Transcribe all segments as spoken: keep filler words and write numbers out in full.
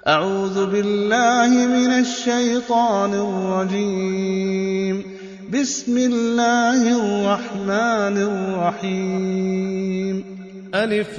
أعوذ بالله من الشيطان الرجيم. بسم الله الرحمن الرحيم. ألف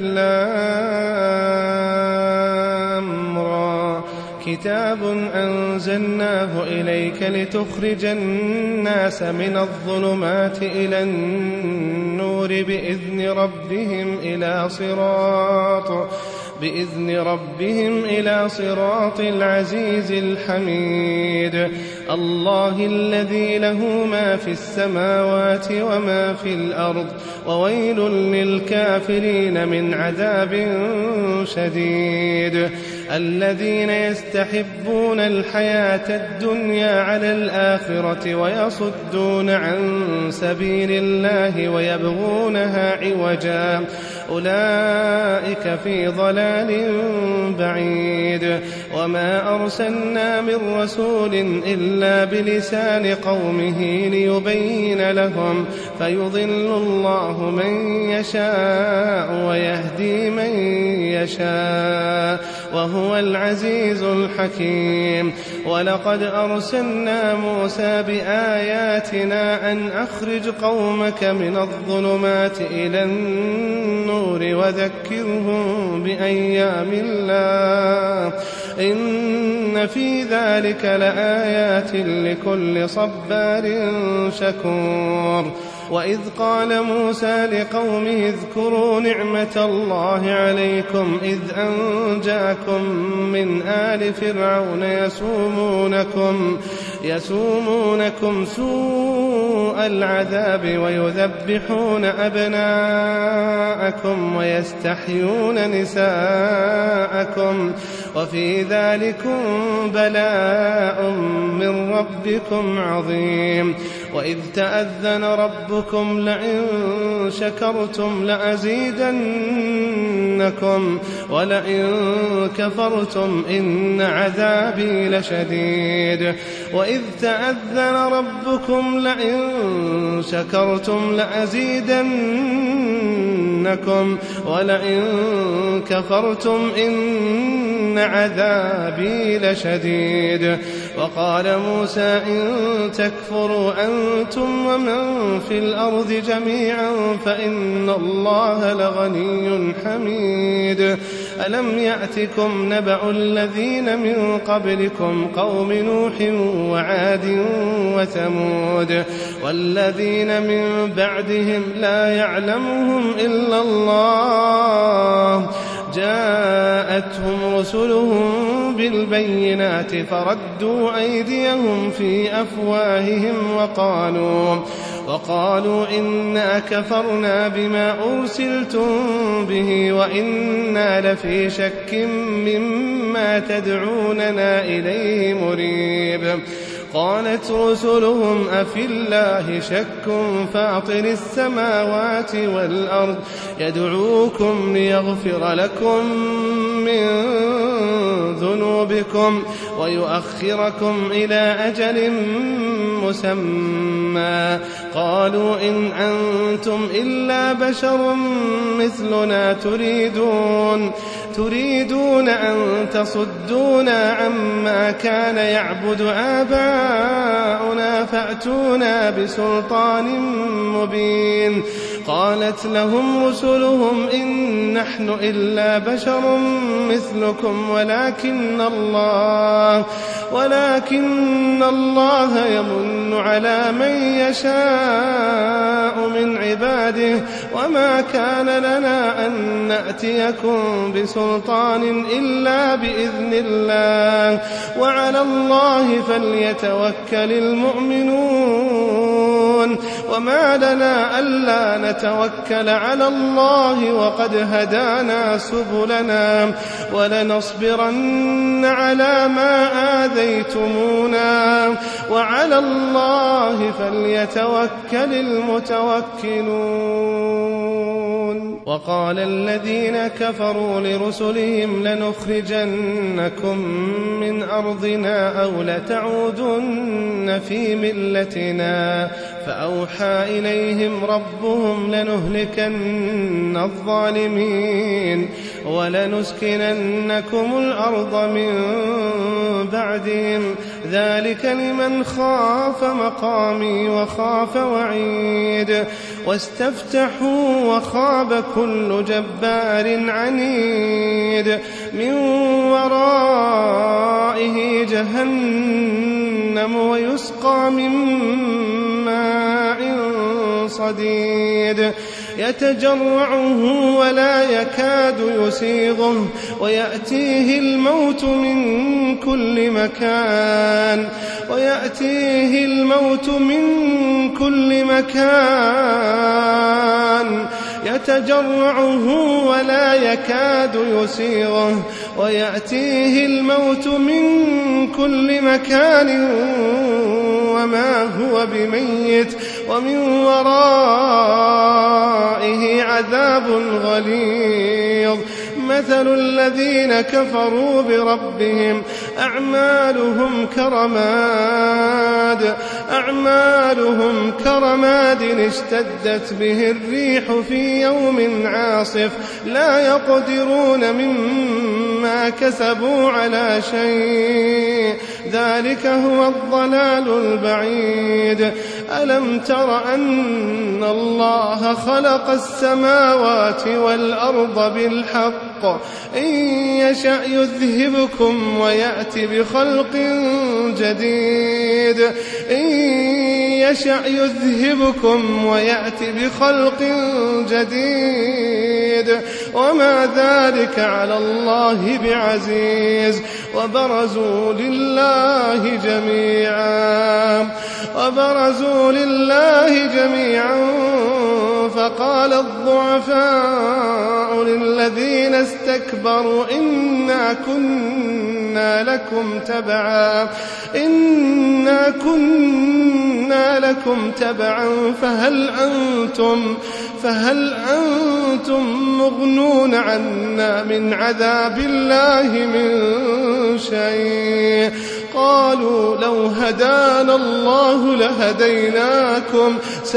لام را كتاب أنزلناه إليك لتخرج الناس من الظلمات إلى النور بإذن ربهم إلى صراط بإذن ربهم إلى صراط العزيز الحميد. الله الذي له ما في السماوات وما في الأرض وويل للكافرين من عذاب شديد. الذين يستحبون الحياة الدنيا على الآخرة ويصدون عن سبيل الله ويبغونها عوجا أولئك في ضلال بعيد. وما أرسلنا من رسول إلا بلسان قومه ليبين لهم فيضل الله من يشاء ويهدي من يشاء وهو العزيز الحكيم. ولقد أرسلنا موسى بآياتنا أن أخرج قومك من الظلمات إلى النور وذكرهم بأيام الله إن في ذلك لآيات لكل صبار شكور. وإذ قال موسى لقومه اذكروا نعمة الله عليكم إذ أنجاكم من آل فرعون يسومونكم, يسومونكم سوء العذاب ويذبحون أبناءكم ويستحيون نساءكم وفي ذلكم بلاء من ربكم عظيم. وإذ تأذن ربكم لئن شكرتم لأزيدنكم ولئن كفرتم إن عذابي لشديد. وإذ تأذن ربكم لئن شكرتم لأزيدنكم ولئن كفرتم إن عذابي لشديد. وقال موسى إن تكفروا أنتم ومن في الأرض جميعا فإن الله لغني حميد. ألم يأتكم نبأ الذين من قبلكم قوم نوح وعاد وثمود والذين من بعدهم لا يعلمهم إلا الله جاءتهم رسلهم بالبينات فردوا أيديهم في أفواههم وقالوا, وقالوا إنا كفرنا بما أرسلتم به وإنا لفي شك مما تدعوننا إليه مريب. قالت رسلهم أفي الله شك فاطر السماوات والأرض يدعوكم ليغفر لكم من ذنوبكم ويؤخركم إلى أجل مسمى. قالوا إن أنتم إلا بشر مثلنا تريدون تريدون أن تصدونا عما كان يعبد آباؤنا فأتونا بسلطان مبين. قالت لهم رسلهم إن نحن إلا بشر مثلكم ولكن الله ولكن الله يمن على من يشاء من عباده وما كان لنا أن نأتيكم بسلطان إلا بإذن الله وعلى الله فليتوكل المؤمنون. وما لنا ألا نتوكل على الله وقد هدانا سبلنا ولنصبرن على ما آذيتمونا وعلى الله فليتوكل المتوكلون. وقال الذين كفروا لرسلهم لنخرجنكم من أرضنا أو لتعودن في ملتنا فأوحى إليهم ربهم لنهلكن الظالمين ولنسكننكم الأرض من بعدهم ذلك لمن خاف مقامي وخاف وعيد واستفتحوا وخاب كل جبار عنيد من ورائه جهنم ويسقى من ماء صديد يتجرعه ولا يكاد يسيغه ويأتيه الموت من كل مكان ويأتيه الموت من كل مكان يتجرعه ولا يكاد يسيغه ويأتيه الموت من كل مكان وما هو بميت ومن ورائه عذاب غليظ مثل الذين كفروا بربهم أعمالهم كرماد أعمالهم كرماد اشتدت به الريح في يوم عاصف لا يقدرون مما كسبوا على شيء ذلك هو الضلال البعيد ألم تر أن الله خلق السماوات والأرض بالحق إن يشأ يذهبكم ويأتي بخلق جديد إن يشأ يذهبكم ويأتي بخلق جديد وما ذلك على الله بعزيز وبرزوا لله جميعا وبرزوا لله جميعا فقال الضعفاء للذين استكبروا إنا كنا لكم تبعا إنا كنا لكم تبعا فهل أنتم فهل أنتم مغنون عنا من عذاب الله من شيء قالوا لو هدانا الله لهديناكم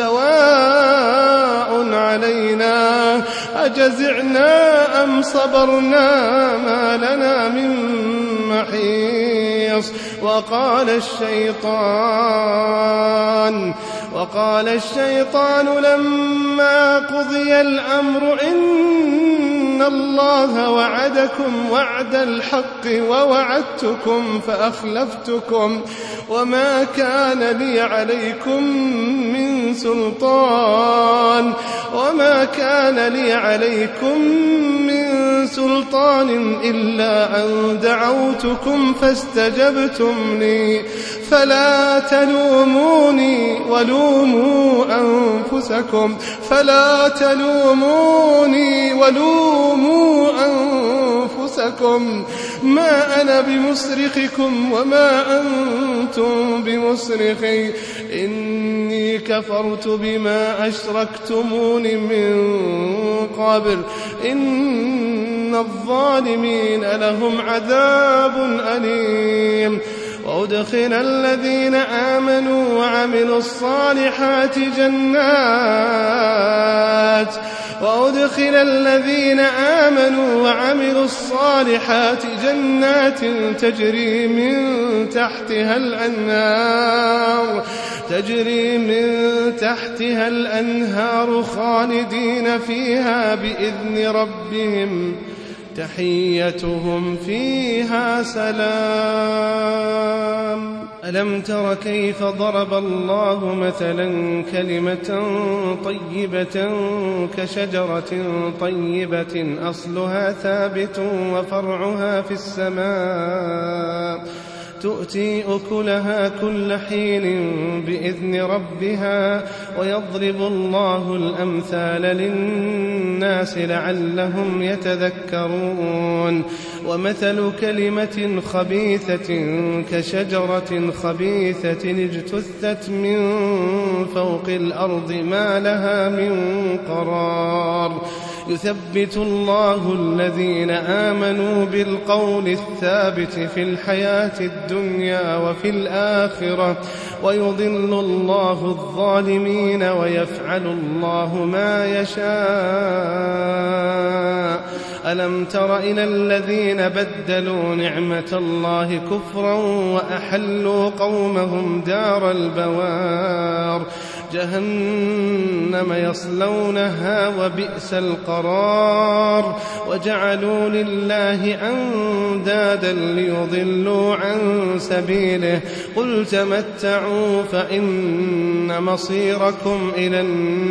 سواء علينا أجزعنا أم صبرنا ما لنا من محيص وقال الشيطان وقال الشيطان لما قضي الأمر إن الله وعدكم وعد الحق ووعدتكم فأخلفتكم وما كان لي عليكم من سلطان وما كان لي عليكم من سلطان إلا أن دعوتكم فاستجبتم لي فلا تلوموني ولوموا أنفسكم فلا تلوموني ولوموا أنفسكم ما أنا بمصرخكم وما أنتم بمصرخي إني كفرت بما أشركتمون من قبل إن الظالمين لهم عذاب أليم وأدخل الذين آمنوا وعملوا الصالحات جنات وأدخل الذين آمنوا وعملوا الصالحات جنات تجري من تحتها الأنهار تجري من تحتها الأنهار خالدين فيها بإذن ربهم تحيتهم فيها سلام ألم تر كيف ضرب الله مثلا كلمة طيبة كشجرة طيبة أصلها ثابت وفرعها في السماء تؤتي أكلها كل حين بإذن ربها ويضرب الله الأمثال للناس لعلهم يتذكرون ومثل كلمة خبيثة كشجرة خبيثة اجتثت من فوق الأرض ما لها من قرار يثبت الله الذين آمنوا بالقول الثابت في الحياة الدنيا وفي الآخرة ويضل الله الظالمين ويفعل الله ما يشاء. ألم تر إلى الذين بدلوا نعمة الله كفرا وأحلوا قومهم دار البوار جهنم يصلونها وبئس القرار وجعلوا لله أندادا ليضلوا عن سبيله قل تمتعوا فإن مصيركم إلى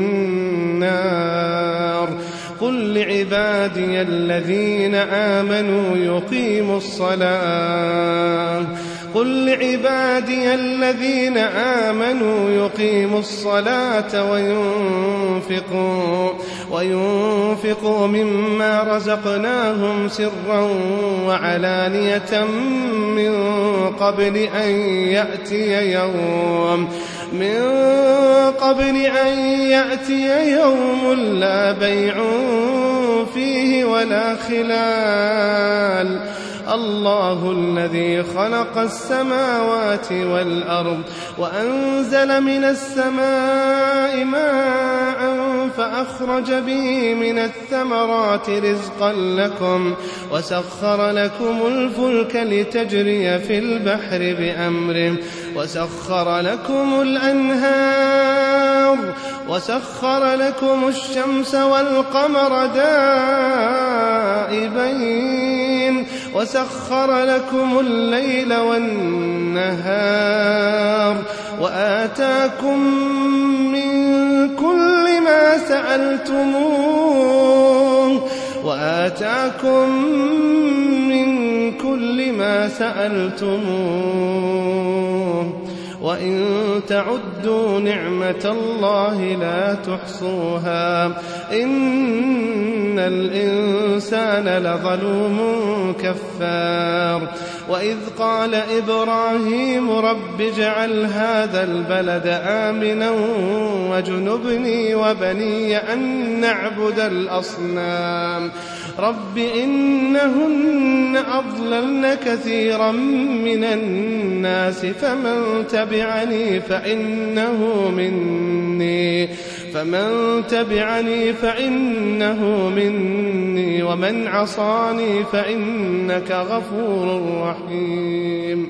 النار قل لعبادي الذين آمنوا يقيموا الصلاة قل لعبادي الذين آمنوا يقيموا الصلاة وينفقوا, وينفقوا مما رزقناهم سرا وعلانية من قبل أن يأتي يوم من قبل أن يأتي يوم لا بيع فيه ولا خلال الله الذي خلق السماوات والأرض وأنزل من السماء ماء فأخرج به من الثمرات رزقا لكم وسخر لكم الفلك لتجري في البحر بأمره وسخر لكم الأنهار وسخر لكم الشمس والقمر دائبين وسخر لكم الليل والنهار وآتاكم من كل ما سألتموه وآتاكم من كل ما سألتموه وإن تعدوا نعمة الله لا تحصوها إن الإنسان لظلوم كفار وإذ قال إبراهيم رب اجعل هذا البلد آمنا واجنبني وبني أن نعبد الأصنام رب إنهن أضللن كثيرا من الناس فمن تبعني فإنه مني فمن تبعني فإنه مني ومن عصاني فإنك غفور رحيم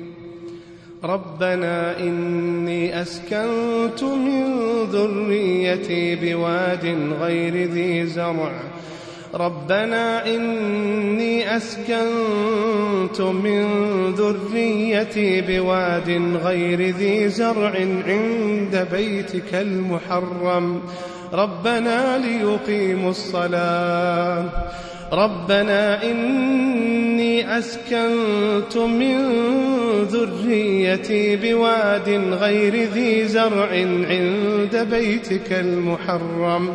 ربنا إني أسكنت من ذريتي بواد غير ذي زرع ربنا إني أسكنت من ذريتي بواد غير ذي زرع عند بيتك المحرم ربنا ليقيموا الصلاة ربنا إني أسكنت من ذريتي بواد غير ذي زرع عند بيتك المحرم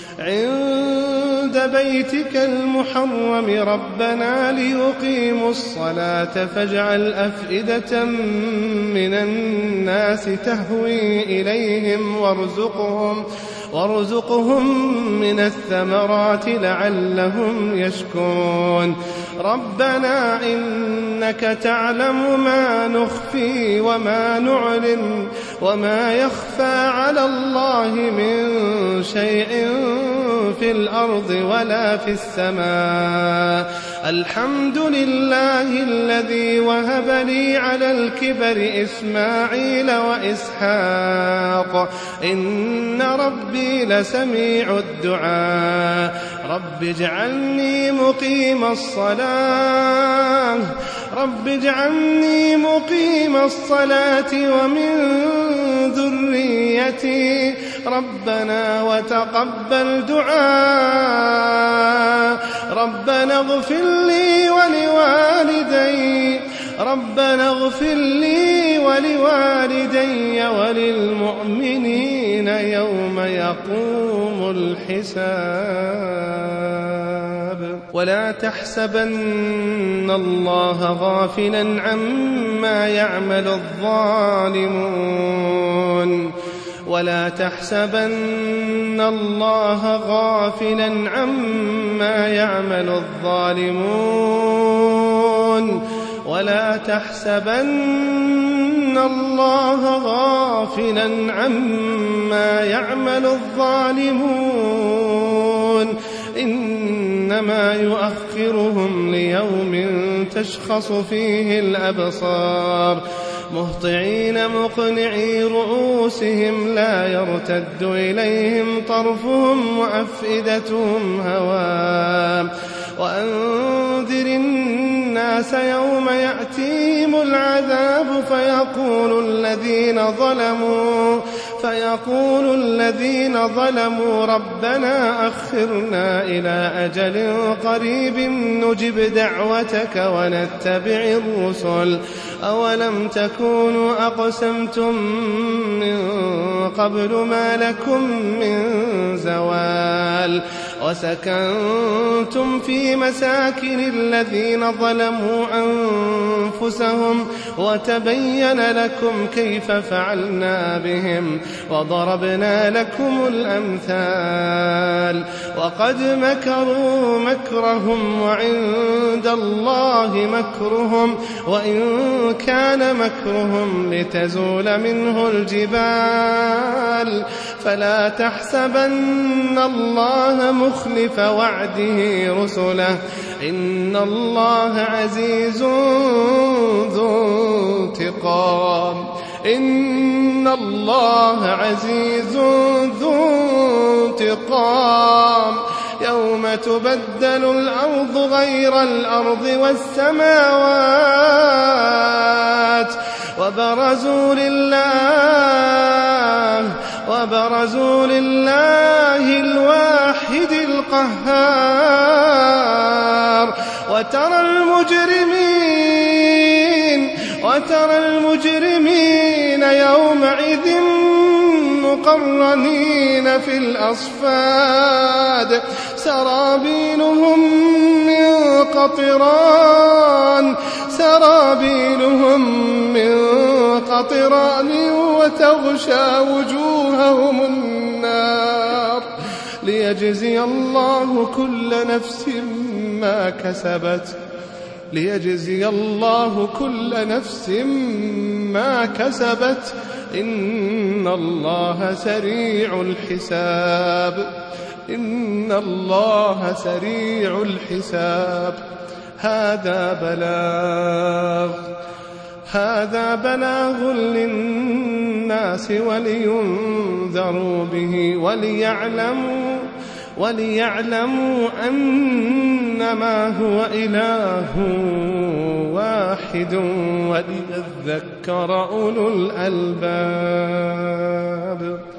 عند بيتك المحرم ربنا ليقيموا الصلاة فاجعل أفئدة من الناس تهوي إليهم وارزقهم وارزقهم من الثمرات لعلهم يشكرون ربنا إنك تعلم ما نخفي وما نعلن وما يخفى على الله من شيء في الأرض ولا في السماء الحمد لله الذي وهب لي على الكبر إسماعيل وإسحاق إن ربي لسميع الدعاء رب اجعلني مقيم الصلاة رب اجعلني مقيم الصلاة ومن ذريتي ربنا وتقبل دعاء ربنا اغفر لي ولوالدي ربنا اغفر لي ولوالدي وللمؤمنين يوم يقوم الحساب ولا تحسبن الله غافلا عما يعمل الظالمون ولا تحسبن الله غافلا عما يعمل الظالمون ولا تحسبن الله غافلا عما يعمل الظالمون إنما يؤخرهم ليوم تشخص فيه الأبصار مهطعين مقنعي رؤوسهم لا يرتد إليهم طرفهم وأفئدتهم هواء وأنذر الناس يوم يأتيهم العذاب فيقول الذين ظلموا فيقول الذين ظلموا ربنا أخرنا إلى أجل قريب نجب دعوتك ونتبع الرسل أولم تكونوا أقسمتم من قبل ما لكم من زوال وسكنتم في مساكن الذين ظلموا أنفسهم وتبين لكم كيف فعلنا بهم وضربنا لكم الأمثال وقد مكروا مكرهم وعند الله مكرهم وإن كان مكرهم لتزول منه الجبال فلا تحسبن الله مخلف وعده رسله إن الله عزيز ذو انتقام إن الله عزيز ذو انتقام يوم تبدل الأرض غير الأرض والسماوات وبرزوا لله وبرزوا لله الواحد القهار وترى المجرمين وترى المجرمين يومئذ مقرنين في الأصفاد سرابيلهم من قطران سرابيلهم من قطران وتغشى وجوههم النار ليجزي الله كل نفس ما كسبت ليجزي الله كل نفس ما كسبت إن الله سريع الحساب إن الله سريع الحساب هذا بلاغ هذا بلاغ للناس ولينذروا به وليعلموا وليعلموا أنما هو إله واحد وليذكر أولو الألباب.